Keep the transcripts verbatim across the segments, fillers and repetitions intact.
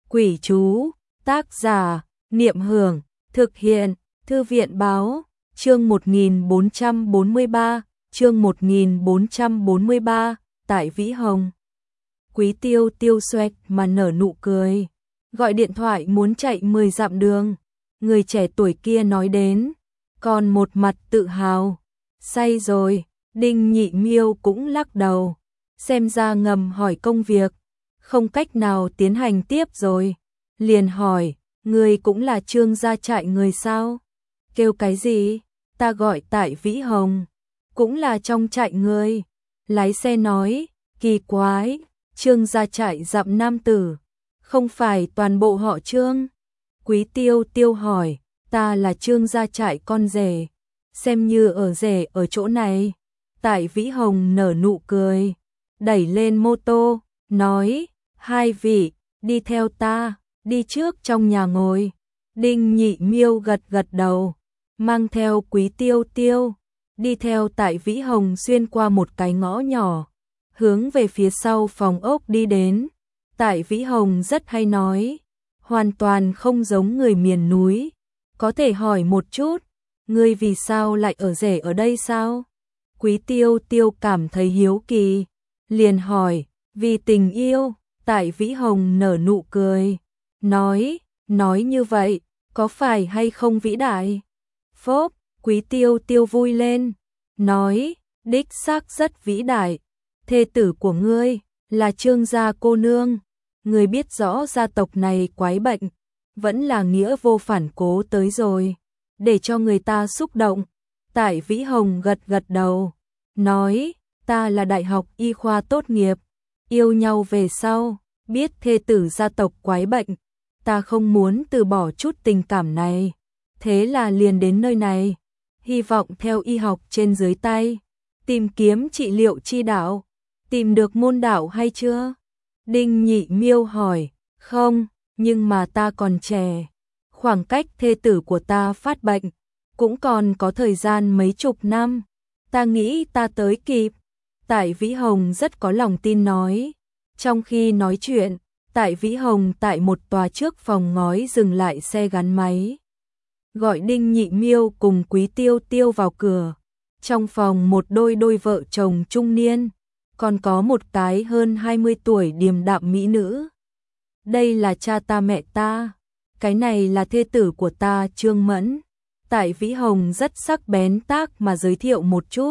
Quỷ chú, tác giả, Niệm Hưởng, thực hiện, Thư viện báo, chương một nghìn bốn trăm bốn mươi ba, chương một nghìn bốn trăm bốn mươi ba, tại Vĩ Hồng. Quý Tiêu tiêu xoẹt mà nở nụ cười, gọi điện thoại muốn chạy mười dặm đường, người trẻ tuổi kia nói đến, còn một mặt tự hào, say rồi. Đinh Nhị Miêu cũng lắc đầu, xem ra ngầm hỏi công việc, không cách nào tiến hành tiếp rồi, liền hỏi, người cũng là Trương gia trại người sao? Kêu cái gì? Ta gọi tại Vĩ Hồng, cũng là trong trại người. Lái xe nói, kỳ quái, Trương gia trại dặm nam tử, không phải toàn bộ họ Trương. Quý Tiêu tiêu hỏi, ta là Trương gia trại con rể, xem như ở rể ở chỗ này. Tại Vĩ Hồng nở nụ cười, đẩy lên mô tô, nói, hai vị, đi theo ta, đi trước trong nhà ngồi. Đinh Nhị Miêu gật gật đầu, mang theo Quý Tiêu tiêu, đi theo tại Vĩ Hồng xuyên qua một cái ngõ nhỏ, hướng về phía sau phòng ốc đi đến. Tại Vĩ Hồng rất hay nói, hoàn toàn không giống người miền núi, có thể hỏi một chút, ngươi vì sao lại ở rể ở đây sao? Quý Tiêu tiêu cảm thấy hiếu kỳ, liền hỏi, vì tình yêu. Tại Vĩ Hồng nở nụ cười, nói, nói như vậy, có phải hay không vĩ đại? Phốp, Quý Tiêu tiêu vui lên, nói, đích xác rất vĩ đại, thê tử của ngươi là Trương gia cô nương, ngươi biết rõ gia tộc này quái bệnh, vẫn là nghĩa vô phản cố tới rồi, để cho người ta xúc động. Tại Vĩ Hồng gật gật đầu, nói, ta là đại học y khoa tốt nghiệp, yêu nhau về sau, biết thê tử gia tộc quái bệnh, ta không muốn từ bỏ chút tình cảm này, thế là liền đến nơi này, hy vọng theo y học trên dưới tay, tìm kiếm trị liệu chi đạo. Tìm được môn đạo hay chưa? Đinh Nhị Miêu hỏi, không, nhưng mà ta còn trẻ, khoảng cách thê tử của ta phát bệnh, cũng còn có thời gian mấy chục năm, ta nghĩ ta tới kịp. Tại Vĩ Hồng rất có lòng tin nói. Trong khi nói chuyện, Tại Vĩ Hồng tại một tòa trước phòng ngói dừng lại xe gắn máy, gọi Đinh Nhị Miêu cùng Quý Tiêu tiêu vào cửa. Trong phòng một đôi đôi vợ chồng trung niên, còn có một cái hơn hai mươi tuổi điềm đạm mỹ nữ. Đây là cha ta mẹ ta, cái này là thê tử của ta Trương Mẫn. Tại Vĩ Hồng rất sắc bén tác mà giới thiệu một chút.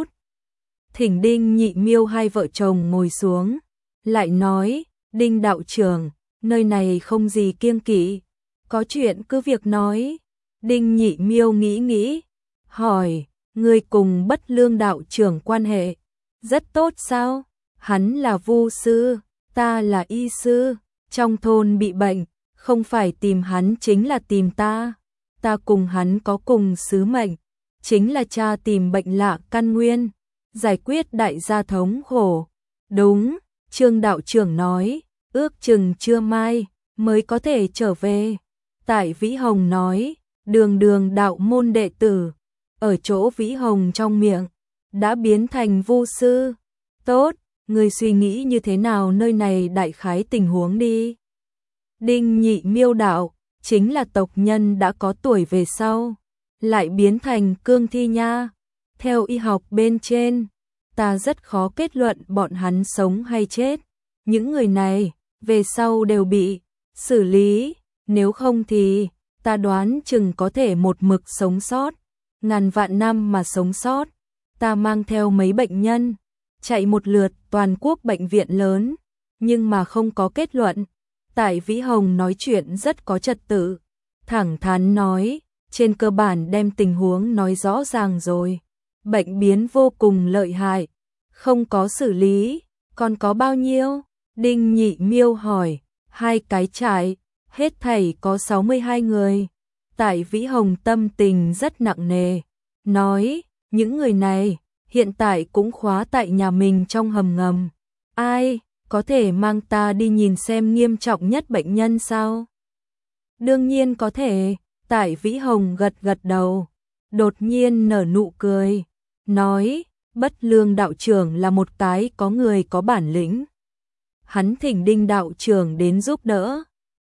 Thỉnh Đinh Nhị Miêu hai vợ chồng ngồi xuống, lại nói, Đinh đạo trưởng, nơi này không gì kiêng kỵ, có chuyện cứ việc nói. Đinh Nhị Miêu nghĩ nghĩ, hỏi, ngươi cùng Bất Lương đạo trưởng quan hệ rất tốt sao? Hắn là vu sư, ta là y sư, trong thôn bị bệnh, không phải tìm hắn chính là tìm ta. Ta cùng hắn có cùng sứ mệnh, chính là cha tìm bệnh lạ căn nguyên, giải quyết đại gia thống khổ. Đúng, Trương đạo trưởng nói, ước chừng trưa mai mới có thể trở về. Tại Vĩ Hồng nói, đường đường đạo môn đệ tử, ở chỗ Vĩ Hồng trong miệng, đã biến thành vu sư. Tốt, người suy nghĩ như thế nào nơi này đại khái tình huống đi. Đinh Nhị Miêu đạo, chính là tộc nhân đã có tuổi về sau, lại biến thành cương thi nha. Theo y học bên trên, ta rất khó kết luận bọn hắn sống hay chết. Những người này, về sau đều bị xử lý, nếu không thì, ta đoán chừng có thể một mực sống sót. Ngàn vạn năm mà sống sót, ta mang theo mấy bệnh nhân, chạy một lượt toàn quốc bệnh viện lớn, nhưng mà không có kết luận. Tại Vĩ Hồng nói chuyện rất có trật tự, thẳng thắn nói, trên cơ bản đem tình huống nói rõ ràng rồi. Bệnh biến vô cùng lợi hại, không có xử lý, còn có bao nhiêu? Đinh Nhị Miêu hỏi, hai cái trại, hết thảy có sáu mươi hai người. Tại Vĩ Hồng tâm tình rất nặng nề, nói, những người này, hiện tại cũng khóa tại nhà mình trong hầm ngầm. Ai, có thể mang ta đi nhìn xem nghiêm trọng nhất bệnh nhân sao? Đương nhiên có thể. Tại Vĩ Hồng gật gật đầu, đột nhiên nở nụ cười, nói, Bất Lương đạo trưởng là một cái có người có bản lĩnh. Hắn thỉnh Đinh đạo trưởng đến giúp đỡ,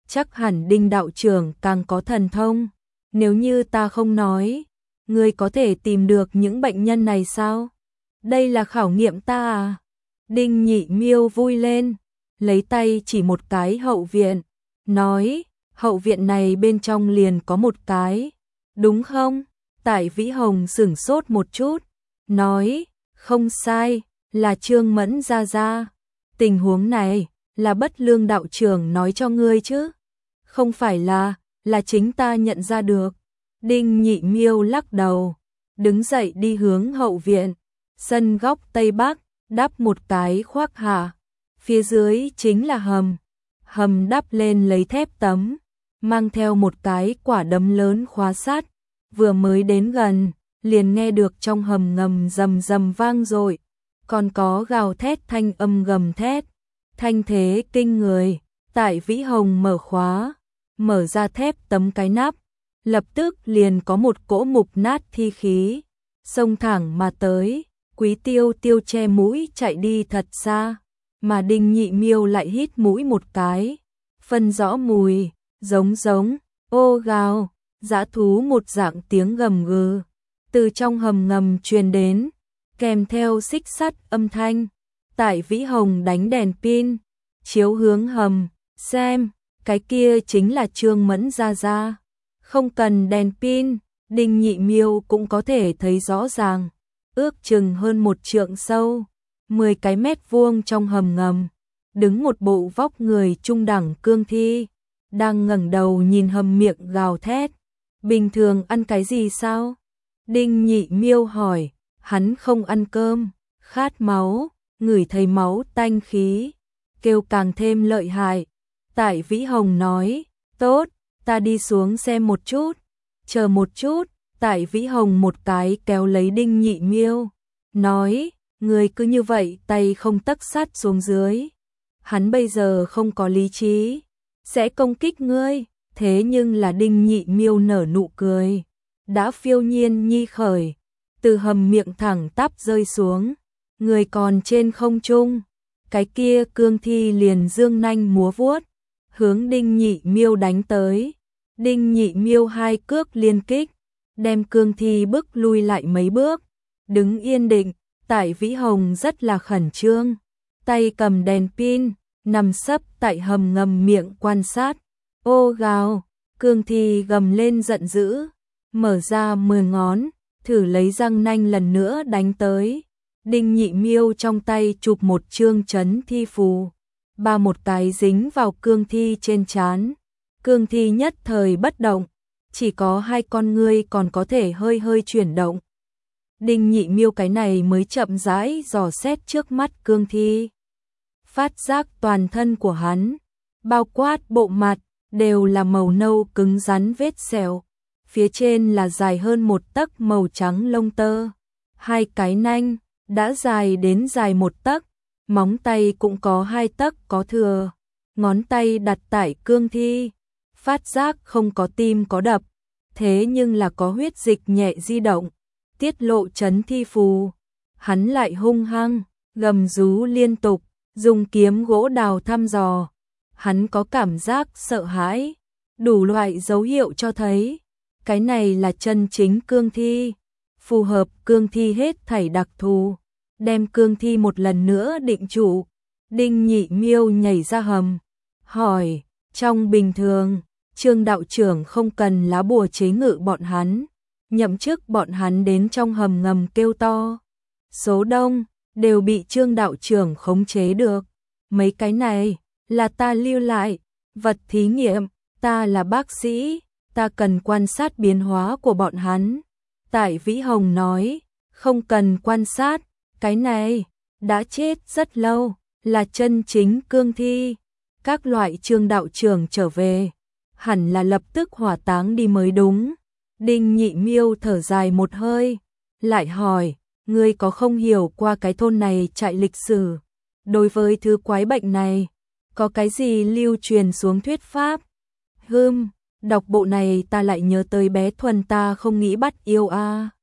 chắc hẳn Đinh đạo trưởng càng có thần thông. Nếu như ta không nói, ngươi có thể tìm được những bệnh nhân này sao? Đây là khảo nghiệm ta à? Đinh Nhị Miêu vui lên, lấy tay chỉ một cái hậu viện, nói, hậu viện này bên trong liền có một cái, đúng không? Tải Vĩ Hồng sửng sốt một chút, nói, không sai, là Trương Mẫn gia gia. Tình huống này là Bất Lương đạo trưởng nói cho ngươi chứ? Không phải là, là chính ta nhận ra được. Đinh Nhị Miêu lắc đầu, đứng dậy đi hướng hậu viện, sân góc tây bắc, đắp một cái khoác hạ, phía dưới chính là hầm. Hầm đắp lên lấy thép tấm, mang theo một cái quả đấm lớn khóa sát, vừa mới đến gần, liền nghe được trong hầm ngầm rầm rầm vang dội, còn có gào thét thanh âm gầm thét, thanh thế kinh người. Tải Vĩ Hồng mở khóa, mở ra thép tấm cái nắp, lập tức liền có một cỗ mục nát thi khí xông thẳng mà tới. Quý Tiêu Tiêu che mũi chạy đi thật xa, mà Đinh Nhị Miêu lại hít mũi một cái, phân rõ mùi, giống giống, ô gào, dã thú một dạng tiếng gầm gừ từ trong hầm ngầm truyền đến, kèm theo xích sắt âm thanh. Tải Vĩ Hồng đánh đèn pin, chiếu hướng hầm, xem, cái kia chính là Trương Mẫn gia gia. Không cần đèn pin, Đinh Nhị Miêu cũng có thể thấy rõ ràng, ước chừng hơn một trượng sâu, mười cái mét vuông trong hầm ngầm, đứng một bộ vóc người trung đẳng cương thi, đang ngẩng đầu nhìn hầm miệng gào thét. Bình thường ăn cái gì sao? Đinh Nhị Miêu hỏi, hắn không ăn cơm, khát máu, ngửi thấy máu tanh khí, kêu càng thêm lợi hại. Tải Vĩ Hồng nói, tốt, ta đi xuống xem một chút, chờ một chút. Tải Vĩ Hồng một cái kéo lấy Đinh Nhị Miêu, nói, người cứ như vậy tay không tấc sắt xuống dưới. Hắn bây giờ không có lý trí, sẽ công kích ngươi. Thế nhưng là Đinh Nhị Miêu nở nụ cười, đã phiêu nhiên nhi khởi, từ hầm miệng thẳng tắp rơi xuống, người còn trên không trung. Cái kia cương thi liền dương nanh múa vuốt, hướng Đinh Nhị Miêu đánh tới. Đinh Nhị Miêu hai cước liên kích, đem cương thi bức lui lại mấy bước, đứng yên định. Tải Vĩ Hồng rất là khẩn trương, tay cầm đèn pin, nằm sấp tại hầm ngầm miệng quan sát. Ô gào, cương thi gầm lên giận dữ, mở ra mười ngón, thử lấy răng nanh lần nữa đánh tới. Đinh Nhị Miêu trong tay chụp một chương trấn thi phù, ba một cái dính vào cương thi trên trán. Cương thi nhất thời bất động, chỉ có hai con ngươi còn có thể hơi hơi chuyển động. Đinh Nhị Miêu cái này mới chậm rãi dò xét trước mắt cương thi. Phát giác toàn thân của hắn, bao quát bộ mặt, đều là màu nâu cứng rắn vết sẹo. Phía trên là dài hơn một tấc màu trắng lông tơ. Hai cái nanh, đã dài đến dài một tấc. Móng tay cũng có hai tấc có thừa. Ngón tay đặt tại cương thi. Phát giác không có tim có đập, thế nhưng là có huyết dịch nhẹ di động, tiết lộ trấn thi phù. Hắn lại hung hăng, gầm rú liên tục, dùng kiếm gỗ đào thăm dò. Hắn có cảm giác sợ hãi, đủ loại dấu hiệu cho thấy, cái này là chân chính cương thi, phù hợp cương thi hết thảy đặc thù, đem cương thi một lần nữa định trụ. Đinh Nhị Miêu nhảy ra hầm, hỏi, trong bình thường, Trương đạo trưởng không cần lá bùa chế ngự bọn hắn, nhậm chức bọn hắn đến trong hầm ngầm kêu to, số đông đều bị Trương đạo trưởng khống chế được. Mấy cái này là ta lưu lại, vật thí nghiệm, ta là bác sĩ, ta cần quan sát biến hóa của bọn hắn. Tải Vĩ Hồng nói, không cần quan sát, cái này đã chết rất lâu, là chân chính cương thi. Các loại Trương đạo trưởng trở về, hẳn là lập tức hỏa táng đi mới đúng. Đinh Nhị Miêu thở dài một hơi, lại hỏi, ngươi có không hiểu qua cái thôn này chạy lịch sử? Đối với thứ quái bệnh này, có cái gì lưu truyền xuống thuyết pháp? Hừm, đọc bộ này ta lại nhớ tới bé Thuần ta không nghĩ bắt yêu a. À.